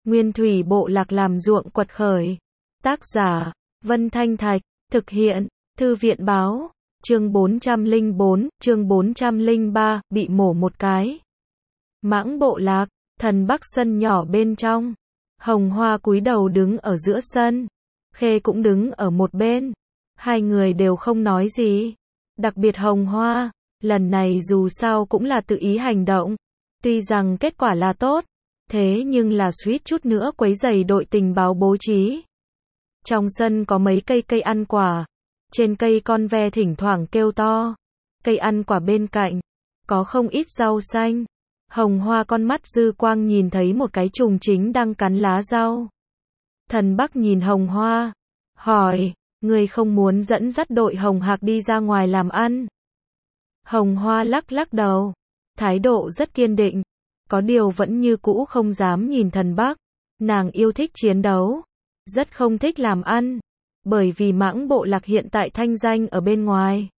Nguyên thủy bộ lạc làm ruộng quật khởi. Tác giả, Vân Thanh Thạch, thực hiện, Thư viện báo, chương 404, chương 403, bị mổ một cái. Mãng bộ lạc, thần Bắc sân nhỏ bên trong. Hồng Hoa cúi đầu đứng ở giữa sân. Khê cũng đứng ở một bên. Hai người đều không nói gì. Đặc biệt Hồng Hoa, lần này dù sao cũng là tự ý hành động. Tuy rằng kết quả là tốt, thế nhưng là suýt chút nữa quấy rầy đội tình báo bố trí. Trong sân có mấy cây ăn quả. Trên cây con ve thỉnh thoảng kêu to. Cây ăn quả bên cạnh, có không ít rau xanh. Hồng Hoa con mắt dư quang nhìn thấy một cái trùng chính đang cắn lá rau. Thần Bắc nhìn Hồng Hoa, hỏi, ngươi không muốn dẫn dắt đội Hồng Hạc đi ra ngoài làm ăn? Hồng Hoa lắc lắc đầu, thái độ rất kiên định, có điều vẫn như cũ không dám nhìn thần Bắc. Nàng yêu thích chiến đấu, rất không thích làm ăn, bởi vì mãng bộ lạc hiện tại thanh danh ở bên ngoài.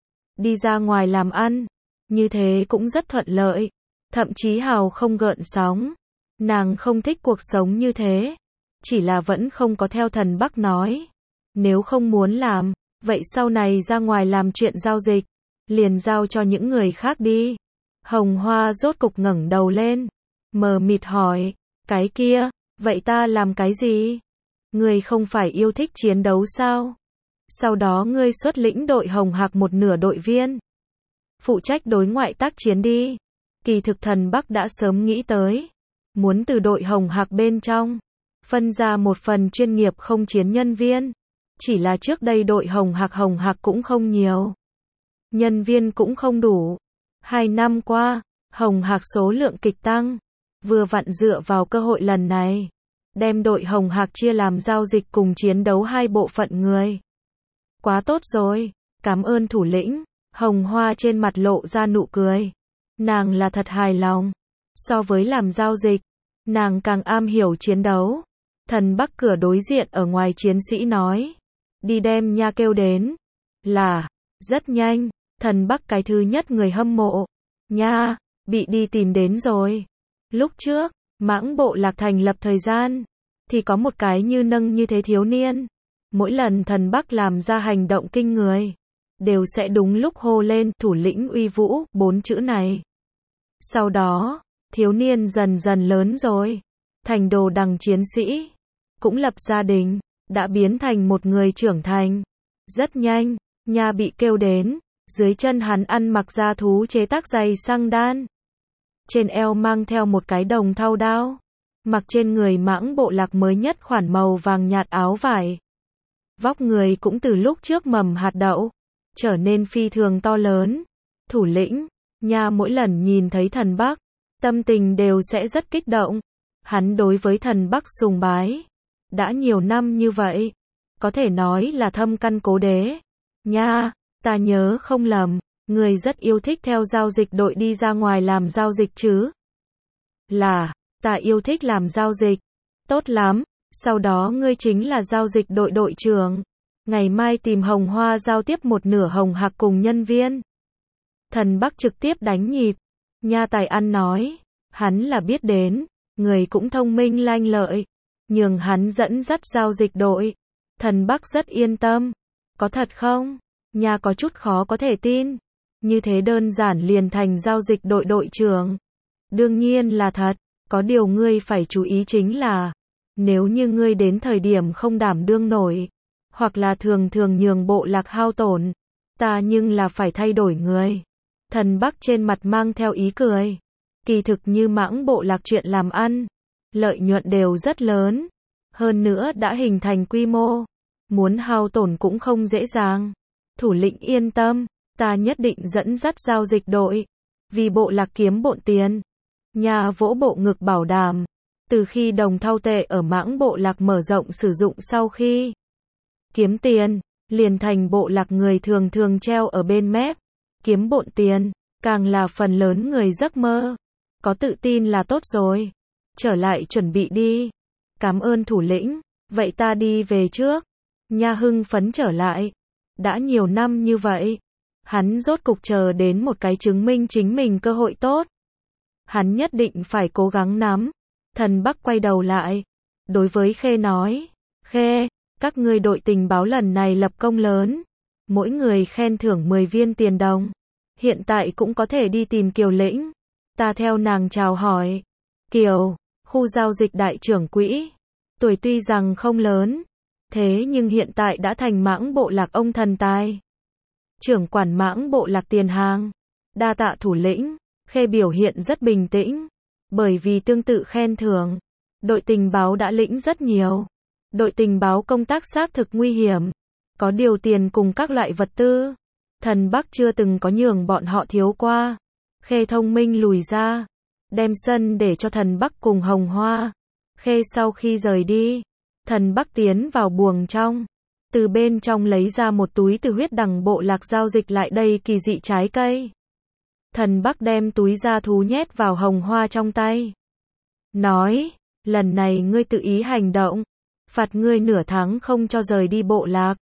Đi ra ngoài làm ăn, như thế cũng rất thuận lợi, thậm chí hào không gợn sóng. Nàng không thích cuộc sống như thế, chỉ là vẫn không có theo thần Bắc nói. Nếu không muốn làm, vậy sau này ra ngoài làm chuyện giao dịch, liền giao cho những người khác đi. Hồng Hoa rốt cục ngẩng đầu lên, mờ mịt hỏi, cái kia, vậy ta làm cái gì? Ngươi không phải yêu thích chiến đấu sao? Sau đó ngươi xuất lĩnh đội Hồng Hạc một nửa đội viên, phụ trách đối ngoại tác chiến đi. Kỳ thực thần Bắc đã sớm nghĩ tới, muốn từ đội Hồng Hạc bên trong phân ra một phần chuyên nghiệp không chiến nhân viên. Chỉ là trước đây đội Hồng Hạc cũng không nhiều, nhân viên cũng không đủ. 2 năm qua, Hồng Hạc số lượng kịch tăng, vừa vặn dựa vào cơ hội lần này, đem đội Hồng Hạc chia làm giao dịch cùng chiến đấu hai bộ phận người. Quá tốt rồi, cảm ơn thủ lĩnh. Hồng Hoa trên mặt lộ ra nụ cười. Nàng là thật hài lòng. So với làm giao dịch, nàng càng am hiểu chiến đấu. Thần Bắc cửa đối diện ở ngoài chiến sĩ nói, đi đem nha kêu đến. Là, rất nhanh, thần Bắc cái thứ nhất người hâm mộ. Nha, bị đi tìm đến rồi. Lúc trước, mãng bộ lạc thành lập thời gian, thì có một cái như nâng như thế thiếu niên. Mỗi lần thần Bắc làm ra hành động kinh người, đều sẽ đúng lúc hô lên thủ lĩnh uy vũ 4 chữ này. Sau đó, thiếu niên dần dần lớn rồi, thành đồ đằng chiến sĩ, cũng lập gia đình, đã biến thành một người trưởng thành. Rất nhanh, nha bị kêu đến, dưới chân hắn ăn mặc da thú chế tác giày xăng đan. Trên eo mang theo một cái đồng thau đao, mặc trên người mãng bộ lạc mới nhất khoản màu vàng nhạt áo vải. Vóc người cũng từ lúc trước mầm hạt đậu, trở nên phi thường to lớn. Thủ lĩnh, nha mỗi lần nhìn thấy thần Bắc, tâm tình đều sẽ rất kích động. Hắn đối với thần Bắc sùng bái, đã nhiều năm như vậy, có thể nói là thâm căn cố đế. Nha, ta nhớ không lầm, người rất yêu thích theo giao dịch đội đi ra ngoài làm giao dịch chứ? Là, ta yêu thích làm giao dịch. Tốt lắm, sau đó ngươi chính là giao dịch đội đội trưởng. Ngày mai tìm Hồng Hoa giao tiếp một nửa Hồng Hạc cùng nhân viên. Thần Bắc trực tiếp đánh nhịp. Nha tài ăn nói, hắn là biết đến, người cũng thông minh lanh lợi, nhường hắn dẫn dắt giao dịch đội. Thần Bắc rất yên tâm. Có thật không? Nha có chút khó có thể tin. Như thế đơn giản liền thành giao dịch đội đội trưởng. Đương nhiên là thật, có điều ngươi phải chú ý chính là, nếu như ngươi đến thời điểm không đảm đương nổi, hoặc là thường nhường bộ lạc hao tổn, ta nhưng là phải thay đổi người. Thần Bắc trên mặt mang theo ý cười. Kỳ thực như mãng bộ lạc chuyện làm ăn, lợi nhuận đều rất lớn, hơn nữa đã hình thành quy mô, muốn hao tổn cũng không dễ dàng. Thủ lĩnh yên tâm, ta nhất định dẫn dắt giao dịch đội, vì bộ lạc kiếm bộn tiền. Nha vỗ bộ ngực bảo đảm, từ khi đồng thau tệ ở mãng bộ lạc mở rộng sử dụng sau khi kiếm tiền, liền thành bộ lạc người thường treo ở bên mép. Kiếm bộn tiền, càng là phần lớn người giấc mơ. Có tự tin là tốt rồi. Trở lại chuẩn bị đi. Cảm ơn thủ lĩnh, vậy ta đi về trước. Nha hưng phấn trở lại. Đã nhiều năm như vậy, hắn rốt cục chờ đến một cái chứng minh chính mình cơ hội tốt. Hắn nhất định phải cố gắng nắm. Thần Bắc quay đầu lại, đối với Khê nói, Khê, các ngươi đội tình báo lần này lập công lớn, mỗi người khen thưởng 10 viên tiền đồng, hiện tại cũng có thể đi tìm Kiều Lĩnh, ta theo nàng chào hỏi. Kiều, khu giao dịch đại trưởng quỹ, tuổi tuy rằng không lớn, thế nhưng hiện tại đã thành mãng bộ lạc ông thần tài. Trưởng quản mãng bộ lạc tiền hàng, đa tạ thủ lĩnh. Khê biểu hiện rất bình tĩnh, bởi vì tương tự khen thưởng, đội tình báo đã lĩnh rất nhiều. Đội tình báo công tác xác thực nguy hiểm, có điều tiền cùng các loại vật tư, Thần Bắc chưa từng có nhường bọn họ thiếu qua. Khê thông minh lùi ra, đem sân để cho Thần Bắc cùng Hồng Hoa. Khê sau khi rời đi, Thần Bắc tiến vào buồng trong, từ bên trong lấy ra một túi từ huyết đằng bộ lạc giao dịch lại đây kỳ dị trái cây. Thần Bắc đem túi da thú nhét vào Hồng Hoa trong tay. Nói, lần này ngươi tự ý hành động, phạt ngươi nửa tháng không cho rời đi bộ lạc.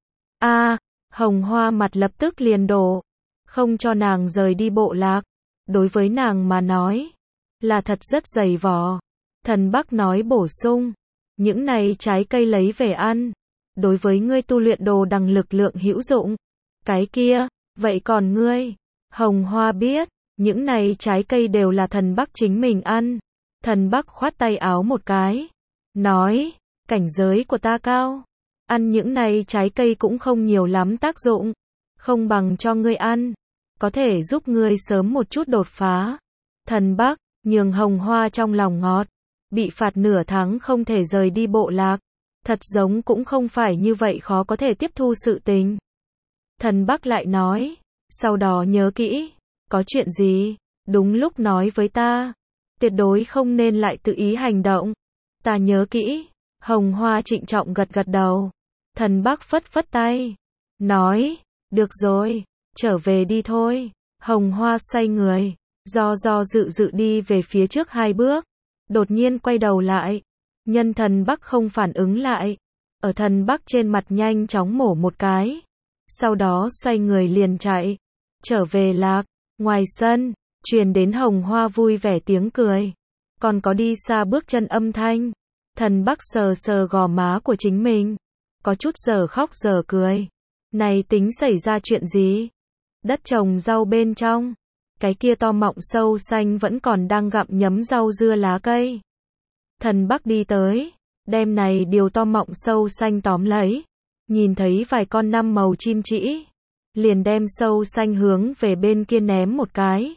Hồng Hoa mặt lập tức liền đổ, không cho nàng rời đi bộ lạc. Đối với nàng mà nói, là thật rất dày vò. Thần Bắc nói bổ sung, những này trái cây lấy về ăn, đối với ngươi tu luyện đồ đằng lực lượng hữu dụng. Cái kia, vậy còn ngươi? Hồng Hoa biết, những này trái cây đều là Thần Bắc chính mình ăn. Thần Bắc khoát tay áo một cái, nói, cảnh giới của ta cao, ăn những này trái cây cũng không nhiều lắm tác dụng, không bằng cho ngươi ăn, có thể giúp ngươi sớm một chút đột phá. Thần Bắc, nhường Hồng Hoa trong lòng ngọt, bị phạt nửa tháng không thể rời đi bộ lạc, thật giống cũng không phải như vậy khó có thể tiếp thu sự tình. Thần Bắc lại nói, sau đó nhớ kỹ, có chuyện gì, đúng lúc nói với ta, tuyệt đối không nên lại tự ý hành động. Ta nhớ kỹ. Hồng Hoa trịnh trọng gật gật đầu. Thần Bắc phất phất tay, nói, được rồi, trở về đi thôi. Hồng Hoa xoay người, do dự đi về phía trước 2 bước, đột nhiên quay đầu lại, nhân Thần Bắc không phản ứng lại, ở Thần Bắc trên mặt nhanh chóng mổ một cái, sau đó xoay người liền chạy, trở về lạc. Ngoài sân, truyền đến Hồng Hoa vui vẻ tiếng cười, còn có đi xa bước chân âm thanh. Thần Bắc sờ sờ gò má của chính mình, có chút giờ khóc giờ cười. Này tính xảy ra chuyện gì? Đất trồng rau bên trong, cái kia to mọng sâu xanh vẫn còn đang gặm nhấm rau dưa lá cây. Thần Bắc đi tới, đem này điều to mọng sâu xanh tóm lấy, nhìn thấy vài con 5 màu chim trĩ, liền đem sâu xanh hướng về bên kia ném một cái.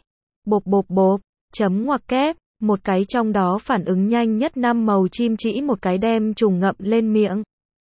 Bộp, chấm ngoặc kép, một cái trong đó phản ứng nhanh nhất 5 màu chim trĩ một cái đem trùng ngậm lên miệng.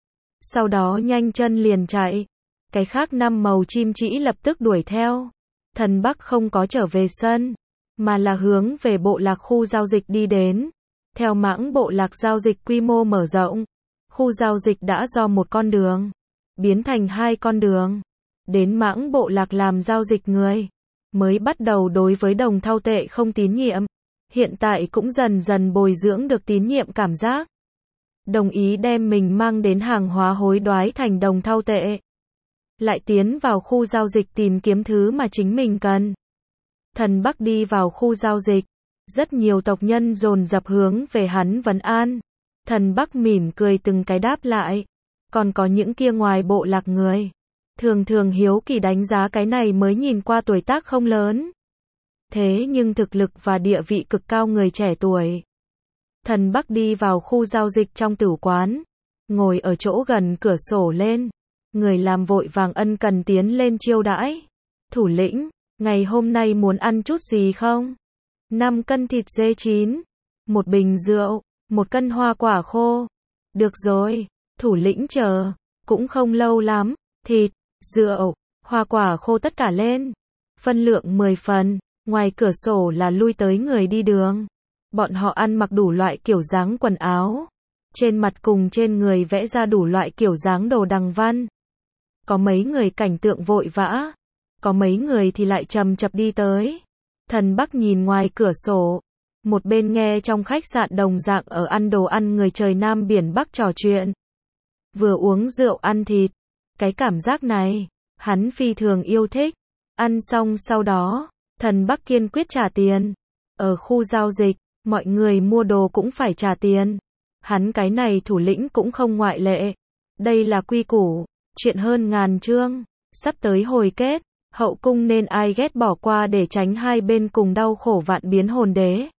Sau đó nhanh chân liền chạy. Cái khác 5 màu chim trĩ lập tức đuổi theo. Thần Bắc không có trở về sân, mà là hướng về bộ lạc khu giao dịch đi đến. Theo mãng bộ lạc giao dịch quy mô mở rộng, khu giao dịch đã do một con đường biến thành 2 con đường. Đến mãng bộ lạc làm giao dịch người, mới bắt đầu đối với đồng thau tệ không tín nhiệm, hiện tại cũng dần dần bồi dưỡng được tín nhiệm cảm giác. Đồng ý đem mình mang đến hàng hóa hối đoái thành đồng thau tệ. Lại tiến vào khu giao dịch tìm kiếm thứ mà chính mình cần. Thần Bắc đi vào khu giao dịch, rất nhiều tộc nhân dồn dập hướng về hắn vấn an. Thần Bắc mỉm cười từng cái đáp lại. Còn có những kia ngoài bộ lạc người, thường hiếu kỳ đánh giá cái này mới nhìn qua tuổi tác không lớn, thế nhưng thực lực và địa vị cực cao người trẻ tuổi. Thần Bắc đi vào khu giao dịch trong tử quán, ngồi ở chỗ gần cửa sổ lên, người làm vội vàng ân cần tiến lên chiêu đãi. Thủ lĩnh, ngày hôm nay muốn ăn chút gì không? 5 cân thịt dê chín, 1 bình rượu, 1 cân hoa quả khô. Được rồi, thủ lĩnh chờ, cũng không lâu lắm, thịt, rượu, hoa quả khô tất cả lên. Phân lượng 10 phần, ngoài cửa sổ là lui tới người đi đường. Bọn họ ăn mặc đủ loại kiểu dáng quần áo, trên mặt cùng trên người vẽ ra đủ loại kiểu dáng đồ đằng văn. Có mấy người cảnh tượng vội vã, có mấy người thì lại chậm chạp đi tới. Thần Bắc nhìn ngoài cửa sổ, một bên nghe trong khách sạn đồng dạng ở ăn đồ ăn người trời Nam biển Bắc trò chuyện, vừa uống rượu ăn thịt. Cái cảm giác này, hắn phi thường yêu thích. Ăn xong sau đó, Thần Bắc kiên quyết trả tiền. Ở khu giao dịch, Mọi người mua đồ cũng phải trả tiền. Hắn cái này thủ lĩnh cũng không ngoại lệ. Đây là quy củ. Chuyện hơn ngàn chương. Sắp tới hồi kết. Hậu cung nên ai ghét bỏ qua để tránh hai bên cùng đau khổ vạn biến hồn đế.